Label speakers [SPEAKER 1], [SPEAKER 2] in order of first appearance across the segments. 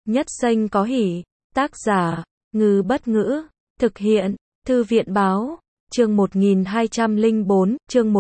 [SPEAKER 1] Nhất Xanh có hỷ. Tác giả, Ngư Bất Ngữ. Thực hiện, Thư viện Báo. Chương 1204, chương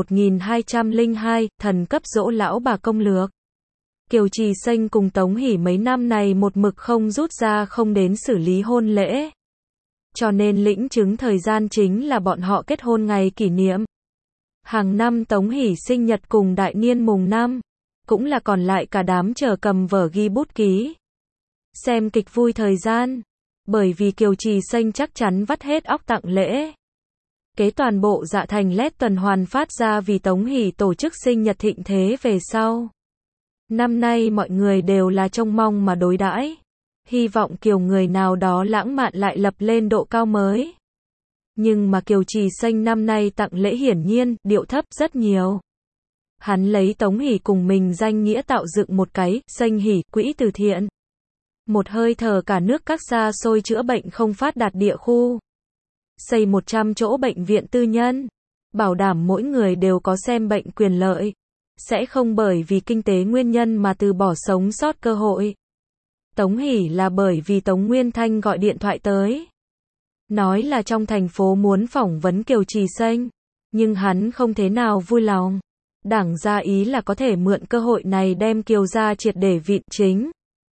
[SPEAKER 1] 1202, thần cấp dỗ lão bà công lược. Kiều Trì Xanh cùng Tống Hỷ mấy năm này một mực không rút ra không đến xử lý hôn lễ. Cho nên lĩnh chứng thời gian chính là bọn họ kết hôn ngày kỷ niệm. Hàng năm Tống Hỷ sinh nhật cùng đại niên mùng 5, cũng là còn lại cả đám chờ cầm vở ghi bút ký. Xem kịch vui thời gian, bởi vì Kiều Trì Xanh chắc chắn vắt hết óc tặng lễ. Kế toàn bộ Dạ Thành LED tuần hoàn phát ra vì Tống Hỷ tổ chức sinh nhật thịnh thế về sau. Năm nay mọi người đều là trông mong mà đối đãi, hy vọng Kiều người nào đó lãng mạn lại lập lên độ cao mới. Nhưng mà Kiều Trì Xanh năm nay tặng lễ hiển nhiên điệu thấp rất nhiều. Hắn lấy Tống Hỷ cùng mình danh nghĩa tạo dựng một cái Xanh Hỷ quỹ từ thiện. Một hơi thở cả nước các xa xôi chữa bệnh không phát đạt địa khu. Xây 100 chỗ bệnh viện tư nhân, bảo đảm mỗi người đều có xem bệnh quyền lợi, sẽ không bởi vì kinh tế nguyên nhân mà từ bỏ sống sót cơ hội. Tống Hỷ là bởi vì Tống Nguyên Thanh gọi điện thoại tới, nói là trong thành phố muốn phỏng vấn Kiều Trì Xanh, nhưng hắn không thế nào vui lòng. Đảng ra ý là có thể mượn cơ hội này đem Kiều gia triệt để vịn chính.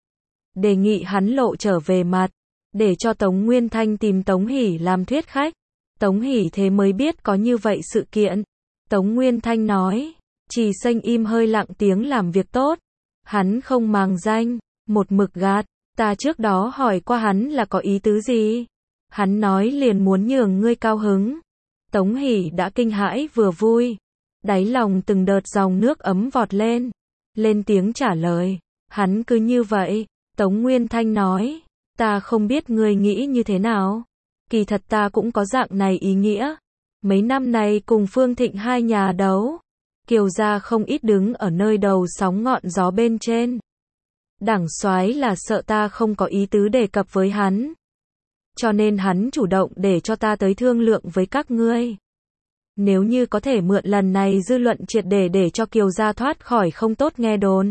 [SPEAKER 1] Đề nghị hắn lộ trở về mặt, để cho Tống Nguyên Thanh tìm Tống Hỷ làm thuyết khách. Tống Hỷ thế mới biết có như vậy sự kiện. Tống Nguyên Thanh nói, Trì Xanh im hơi lặng tiếng làm việc tốt. Hắn không màng danh, một mực gạt. Ta trước đó hỏi qua hắn là có ý tứ gì. Hắn nói liền muốn nhường ngươi cao hứng. Tống Hỷ đã kinh hãi vừa vui. Đáy lòng từng đợt dòng nước ấm vọt lên. Lên tiếng trả lời. Hắn cứ như vậy. Tống Nguyên Thanh nói, ta không biết ngươi nghĩ như thế nào. Kỳ thật ta cũng có dạng này ý nghĩa. Mấy năm này cùng Phương Thịnh hai nhà đấu, Kiều gia không ít đứng ở nơi đầu sóng ngọn gió bên trên. Đảng soái là sợ ta không có ý tứ đề cập với hắn. Cho nên hắn chủ động để cho ta tới thương lượng với các ngươi. Nếu như có thể mượn lần này dư luận triệt để cho Kiều gia thoát khỏi không tốt nghe đồn.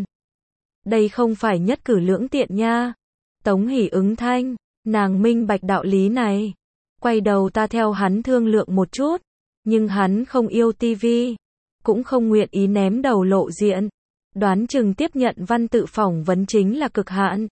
[SPEAKER 1] Đây không phải nhất cử lưỡng tiện nha. Tống Hỷ ứng thanh, nàng minh bạch đạo lý này. Quay đầu ta theo hắn thương lượng một chút. Nhưng hắn không yêu tivi, cũng không nguyện ý ném đầu lộ diện. Đoán chừng tiếp nhận văn tự phỏng vấn chính là cực hạn.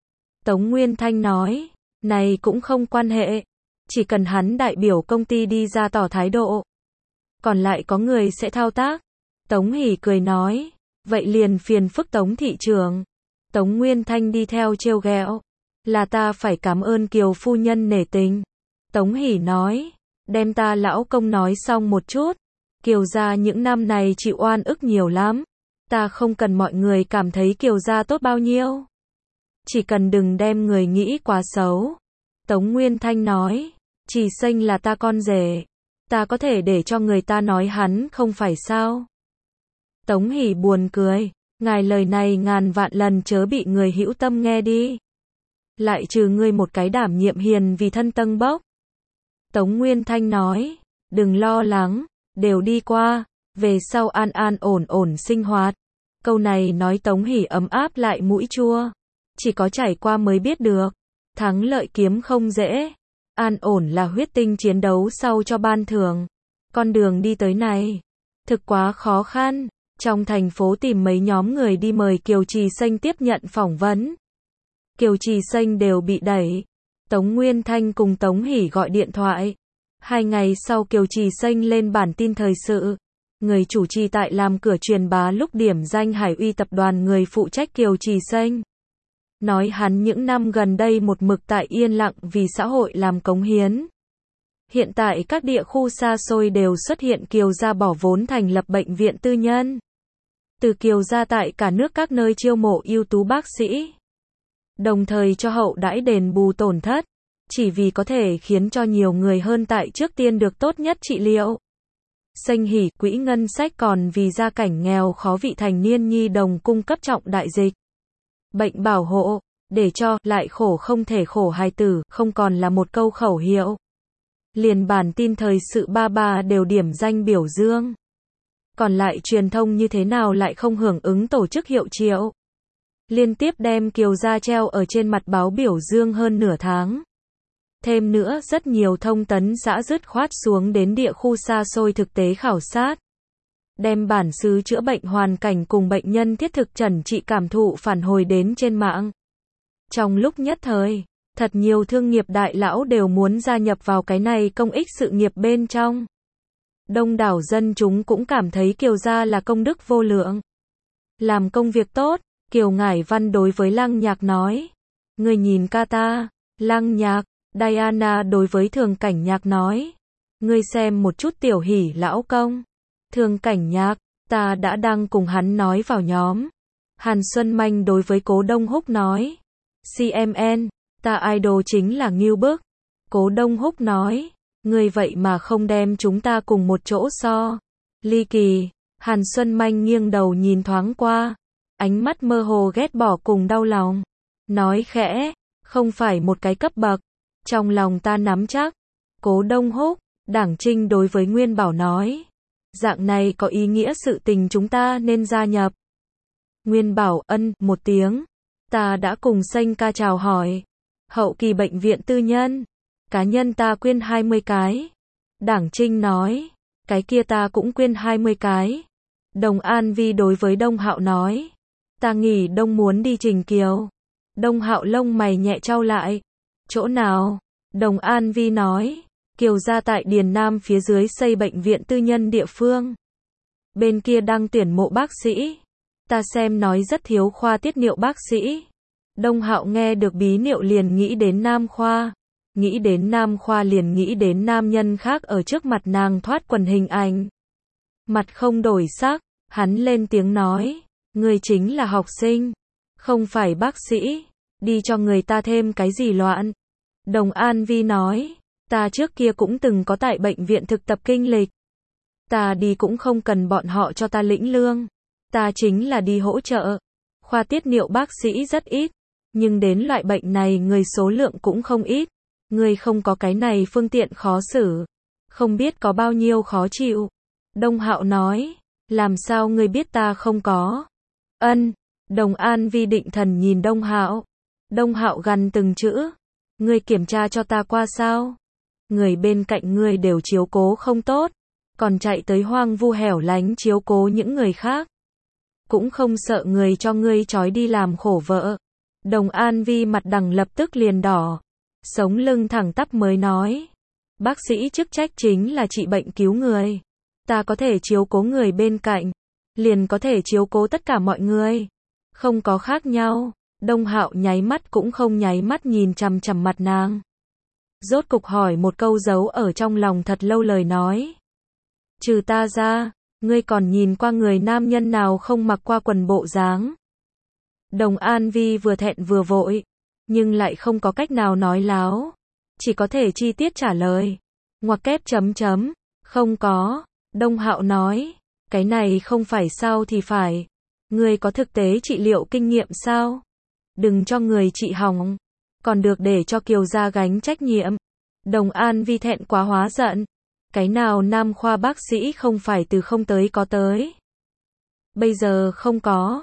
[SPEAKER 1] Tống Nguyên Thanh nói, này cũng không quan hệ. Chỉ cần hắn đại biểu công ty đi ra tỏ thái độ. Còn lại có người sẽ thao tác. Tống Hỷ cười nói, vậy liền phiền phức Tống thị trưởng. Tống Nguyên Thanh đi theo trêu ghẹo, là ta phải cảm ơn Kiều phu nhân nể tình. Tống Hỷ nói, đem ta lão công nói xong một chút. Kiều gia những năm này chịu oan ức nhiều lắm. Ta không cần mọi người cảm thấy Kiều gia tốt bao nhiêu. Chỉ cần đừng đem người nghĩ quá xấu. Tống Nguyên Thanh nói, Trì Xanh là ta con rể. Ta có thể để cho người ta nói hắn không phải sao. Tống Hỷ buồn cười, ngài lời này ngàn vạn lần chớ bị người hữu tâm nghe đi. Lại trừ ngươi một cái đảm nhiệm hiền vì thân tâng bốc. Tống Nguyên Thanh nói, đừng lo lắng, đều đi qua, về sau an an ổn ổn sinh hoạt. Câu này nói Tống Hỷ ấm áp lại mũi chua. Chỉ có trải qua mới biết được, thắng lợi kiếm không dễ. An ổn là huyết tinh chiến đấu sau cho ban thưởng. Con đường đi tới này, thực quá khó khăn. Trong thành phố tìm mấy nhóm người đi mời Kiều Trì Xanh tiếp nhận phỏng vấn. Kiều Trì Xanh đều bị đẩy. Tống Nguyên Thanh cùng Tống Hỷ gọi điện thoại. 2 ngày sau Kiều Trì Xanh lên bản tin thời sự. Người chủ trì tại làm cửa truyền bá lúc điểm danh Hải Uy tập đoàn người phụ trách Kiều Trì Xanh. Nói hắn những năm gần đây một mực tại yên lặng vì xã hội làm cống hiến. Hiện tại các địa khu xa xôi đều xuất hiện Kiều gia bỏ vốn thành lập bệnh viện tư nhân. Từ Kiều gia tại cả nước các nơi chiêu mộ ưu tú bác sĩ. Đồng thời cho hậu đãi đền bù tổn thất. Chỉ vì có thể khiến cho nhiều người hơn tại trước tiên được tốt nhất trị liệu. Xanh Hỷ quỹ ngân sách còn vì gia cảnh nghèo khó vị thành niên nhi đồng cung cấp trọng đại dịch bệnh bảo hộ, để cho lại khổ không thể khổ hài tử không còn là một câu khẩu hiệu. Liền bản tin thời sự ba đều điểm danh biểu dương. Còn lại truyền thông như thế nào lại không hưởng ứng tổ chức hiệu triệu. liên tiếp đem Kiều Gia treo ở trên mặt báo biểu dương hơn nửa tháng. Thêm nữa, rất nhiều thông tấn xã dứt khoát xuống đến địa khu xa xôi thực tế khảo sát. Đem bản xứ chữa bệnh hoàn cảnh cùng bệnh nhân thiết thực chẩn trị cảm thụ phản hồi đến trên mạng. Trong lúc nhất thời, thật nhiều thương nghiệp đại lão đều muốn gia nhập vào cái này công ích sự nghiệp bên trong. Đông đảo dân chúng cũng cảm thấy Kiều Gia là công đức vô lượng. Làm công việc tốt, Kiều Ngải Văn đối với Lăng Nhạc nói. Người nhìn ca ta, Lăng Nhạc, Diana đối với Thường Cảnh Nhạc nói. Ngươi xem một chút tiểu hỷ lão công. Thường Cảnh Nhạc, ta đã đăng cùng hắn nói vào nhóm. Hàn Xuân Manh đối với Cố Đông Húc nói. CMN, ta idol chính là Ngưu Bức. Cố Đông Húc nói. Ngươi vậy mà không đem chúng ta cùng một chỗ so. Ly kỳ, Hàn Xuân Manh nghiêng đầu nhìn thoáng qua. Ánh mắt mơ hồ ghét bỏ cùng đau lòng. Nói khẽ, không phải một cái cấp bậc. Trong lòng ta nắm chắc. Cố Đông Húc, Đảng Trinh đối với Nguyên Bảo nói. Dạng này có ý nghĩa sự tình chúng ta nên gia nhập. Nguyên Bảo ân một tiếng. Ta đã cùng Xanh ca chào hỏi. Hậu kỳ bệnh viện tư nhân. Cá nhân ta quyên 20 cái. Đảng Trinh nói. Cái kia ta cũng quyên 20 cái. Đồng An Vi đối với Đông Hạo nói. Ta nghỉ đông muốn đi Trình Kiều. Đông Hạo lông mày nhẹ chau lại. Chỗ nào? Đồng An Vi nói. Kiều Gia tại Điền Nam phía dưới xây bệnh viện tư nhân địa phương. Bên kia đang tuyển mộ bác sĩ. Ta xem nói rất thiếu khoa tiết niệu bác sĩ. Đông Hạo nghe được bí niệu liền nghĩ đến Nam khoa. Nghĩ đến Nam khoa liền nghĩ đến nam nhân khác ở trước mặt nàng thoát quần hình ảnh. Mặt không đổi sắc, hắn lên tiếng nói. Người chính là học sinh. Không phải bác sĩ. Đi cho người ta thêm cái gì loạn. Đồng An Vi nói. Ta trước kia cũng từng có tại bệnh viện thực tập kinh lịch. Ta đi cũng không cần bọn họ cho ta lĩnh lương. Ta chính là đi hỗ trợ. Khoa tiết niệu bác sĩ rất ít. Nhưng đến loại bệnh này người số lượng cũng không ít. Người không có cái này phương tiện khó xử. Không biết có bao nhiêu khó chịu. Đông Hạo nói. Làm sao người biết ta không có? Ân. Đồng An Vi định thần nhìn Đông Hạo. Đông Hạo gằn từng chữ. Người kiểm tra cho ta qua sao? Người bên cạnh ngươi đều chiếu cố không tốt. Còn chạy tới hoang vu hẻo lánh chiếu cố những người khác. Cũng không sợ người cho ngươi trói đi làm khổ vợ. Đồng An Vi mặt đằng lập tức liền đỏ. Sống lưng thẳng tắp mới nói. Bác sĩ chức trách chính là trị bệnh cứu người. Ta có thể chiếu cố người bên cạnh. Liền có thể chiếu cố tất cả mọi người. Không có khác nhau. Đông Hạo nháy mắt cũng không nháy mắt nhìn chằm chằm mặt nàng. Rốt cục hỏi một câu giấu ở trong lòng thật lâu lời nói. Trừ ta ra, ngươi còn nhìn qua người nam nhân nào không mặc qua quần bộ dáng? Đồng An Vi vừa thẹn vừa vội, nhưng lại không có cách nào nói láo. Chỉ có thể chi tiết trả lời. Ngoặc kép chấm chấm, không có. Đông Hạo nói, cái này không phải sao thì phải. Ngươi có thực tế trị liệu kinh nghiệm sao? Đừng cho người trị hỏng. Còn được để cho Kiều Gia gánh trách nhiệm. Đồng An Vi thẹn quá hóa giận. Cái nào nam khoa bác sĩ không phải từ không tới có tới. Bây giờ không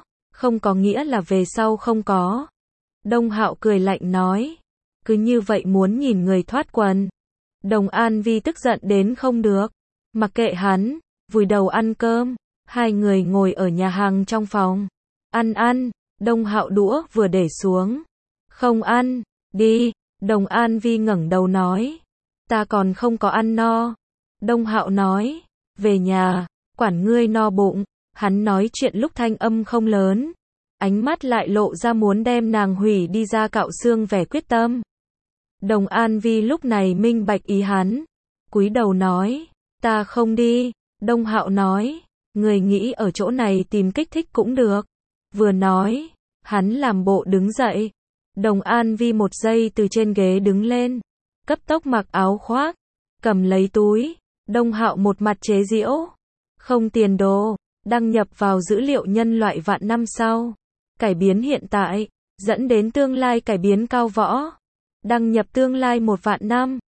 [SPEAKER 1] có nghĩa là về sau không có. Đông Hạo cười lạnh nói. Cứ như vậy muốn nhìn người thoát quần. Đồng An Vi tức giận đến không được. Mặc kệ hắn, vùi đầu ăn cơm. Hai người ngồi ở nhà hàng trong phòng. Ăn. Đông Hạo đũa vừa để xuống. Không ăn, đi. Đồng An Vi ngẩng đầu nói. Ta còn không có ăn no. Đông Hạo nói. Về nhà, quản ngươi no bụng. Hắn nói chuyện lúc thanh âm không lớn. Ánh mắt lại lộ ra muốn đem nàng hủy đi ra cạo xương vẻ quyết tâm. Đồng An Vi lúc này minh bạch ý hắn. Cúi đầu nói. Ta không đi. Đông Hạo nói. Người nghĩ ở chỗ này tìm kích thích cũng được. Vừa nói, hắn làm bộ đứng dậy. Đồng An Vi một giây từ trên ghế đứng lên. Cấp tốc mặc áo khoác. Cầm lấy túi. Đông Hạo một mặt chế giễu. Không tiền đồ. Đăng nhập vào dữ liệu nhân loại vạn năm sau. Cải biến hiện tại. Dẫn đến tương lai cải biến cao võ. Đăng nhập tương lai 1 vạn năm.